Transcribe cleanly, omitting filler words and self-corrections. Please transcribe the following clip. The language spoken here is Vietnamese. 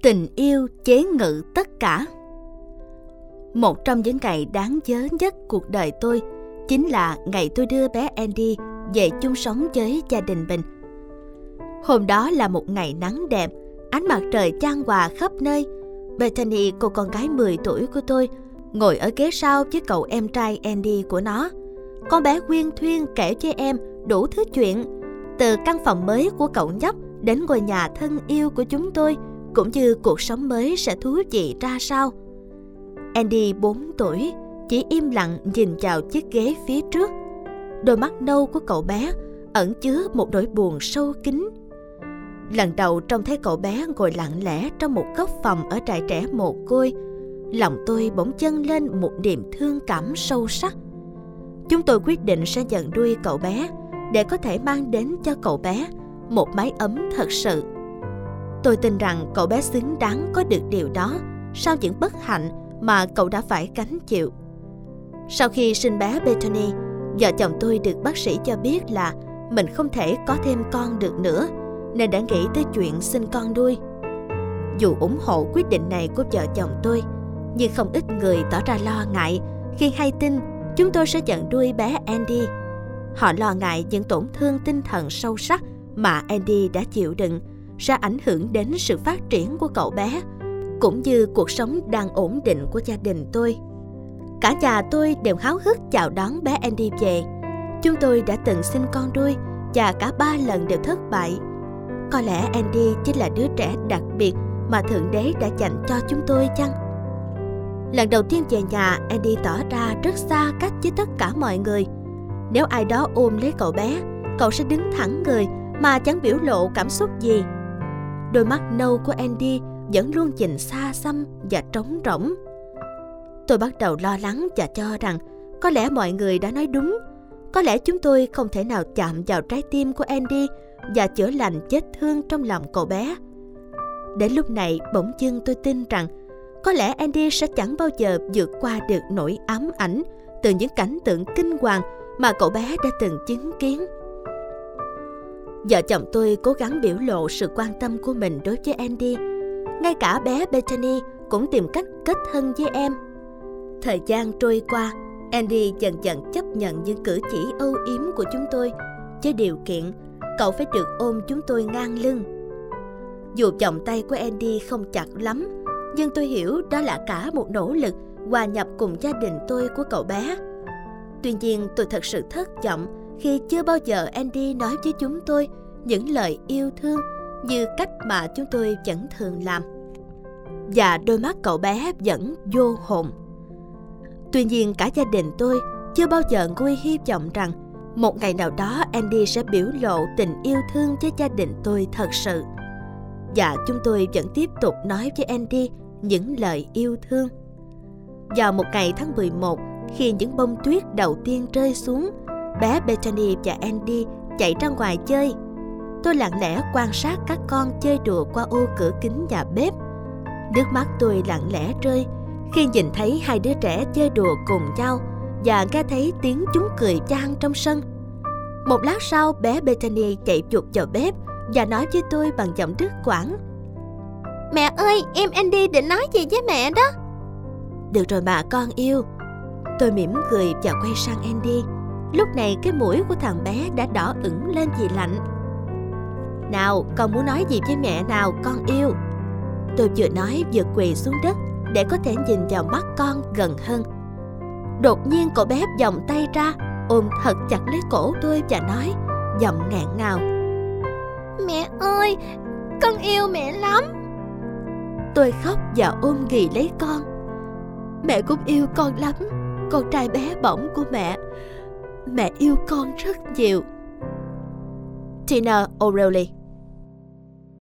Tình yêu chế ngự tất cả. Một trong những ngày đáng nhớ nhất cuộc đời tôi chính là ngày tôi đưa bé Andy về chung sống với gia đình mình. Hôm đó là một ngày nắng đẹp, ánh mặt trời chan hòa khắp nơi. Bethany, cô con gái 10 tuổi của tôi, ngồi ở ghế sau với cậu em trai Andy của nó. Con bé huyên thuyên kể với em đủ thứ chuyện, từ căn phòng mới của cậu nhóc đến ngôi nhà thân yêu của chúng tôi, cũng như cuộc sống mới sẽ thú vị ra sao. Andy 4 tuổi chỉ im lặng nhìn vào chiếc ghế phía trước. Đôi mắt nâu của cậu bé ẩn chứa một nỗi buồn sâu kín. Lần đầu trông thấy cậu bé ngồi lặng lẽ trong một góc phòng ở trại trẻ mồ côi, lòng tôi bỗng dâng lên một niềm thương cảm sâu sắc. Chúng tôi quyết định sẽ nhận nuôi cậu bé để có thể mang đến cho cậu bé một mái ấm thật sự. Tôi tin rằng cậu bé xứng đáng có được điều đó sau những bất hạnh mà cậu đã phải gánh chịu. Sau khi sinh bé Bethany, vợ chồng tôi được bác sĩ cho biết là mình không thể có thêm con được nữa, nên đã nghĩ tới chuyện sinh con nuôi. Dù ủng hộ quyết định này của vợ chồng tôi, nhưng không ít người tỏ ra lo ngại khi hay tin chúng tôi sẽ nhận nuôi bé Andy. Họ lo ngại những tổn thương tinh thần sâu sắc mà Andy đã chịu đựng sẽ ảnh hưởng đến sự phát triển của cậu bé, cũng như cuộc sống đang ổn định của gia đình tôi. Cả nhà tôi đều háo hức chào đón bé Andy về. Chúng tôi đã từng sinh con nuôi và cả 3 lần đều thất bại. Có lẽ Andy chính là đứa trẻ đặc biệt mà Thượng Đế đã dành cho chúng tôi chăng? Lần đầu tiên về nhà, Andy tỏ ra rất xa cách với tất cả mọi người. Nếu ai đó ôm lấy cậu bé, cậu sẽ đứng thẳng người mà chẳng biểu lộ cảm xúc gì. Đôi mắt nâu của Andy vẫn luôn nhìn xa xăm và trống rỗng. Tôi bắt đầu lo lắng và cho rằng có lẽ mọi người đã nói đúng. Có lẽ chúng tôi không thể nào chạm vào trái tim của Andy và chữa lành vết thương trong lòng cậu bé. Đến lúc này, bỗng dưng tôi tin rằng có lẽ Andy sẽ chẳng bao giờ vượt qua được nỗi ám ảnh từ những cảnh tượng kinh hoàng mà cậu bé đã từng chứng kiến. Vợ chồng tôi cố gắng biểu lộ sự quan tâm của mình đối với Andy. Ngay cả bé Bethany cũng tìm cách kết thân với em. Thời gian trôi qua, Andy dần dần chấp nhận những cử chỉ âu yếm của chúng tôi, với điều kiện cậu phải được ôm chúng tôi ngang lưng. Dù vòng tay của Andy không chặt lắm, nhưng tôi hiểu đó là cả một nỗ lực hòa nhập cùng gia đình tôi của cậu bé. Tuy nhiên, tôi thật sự thất vọng khi chưa bao giờ Andy nói với chúng tôi những lời yêu thương như cách mà chúng tôi vẫn thường làm. Và đôi mắt cậu bé vẫn vô hồn. Tuy nhiên, cả gia đình tôi chưa bao giờ nguôi hy vọng rằng một ngày nào đó Andy sẽ biểu lộ tình yêu thương với gia đình tôi thật sự. Và chúng tôi vẫn tiếp tục nói với Andy những lời yêu thương. Vào một ngày tháng 11, khi những bông tuyết đầu tiên rơi xuống, bé Bethany và Andy chạy ra ngoài chơi. Tôi lặng lẽ quan sát các con chơi đùa qua ô cửa kính nhà bếp. Nước mắt tôi lặng lẽ rơi khi nhìn thấy hai đứa trẻ chơi đùa cùng nhau và nghe thấy tiếng chúng cười vang trong sân. Một lát sau, bé Bethany chạy vụt vào bếp và nói với tôi bằng giọng đứt quãng: "Mẹ ơi, em Andy định nói gì với mẹ đó." "Được rồi mà con yêu." Tôi mỉm cười và quay sang Andy. Lúc này cái mũi của thằng bé đã đỏ ửng lên vì lạnh. "Nào, con muốn nói gì với mẹ nào, con yêu?" Tôi vừa nói vừa quỳ xuống đất để có thể nhìn vào mắt con gần hơn. Đột nhiên cậu bé vòng tay ra, ôm thật chặt lấy cổ tôi và nói giọng nghẹn ngào: "Mẹ ơi, con yêu mẹ lắm." Tôi khóc và ôm ghì lấy con. "Mẹ cũng yêu con lắm, con trai bé bỏng của mẹ. Mẹ yêu con rất nhiều." Tina O'Reilly.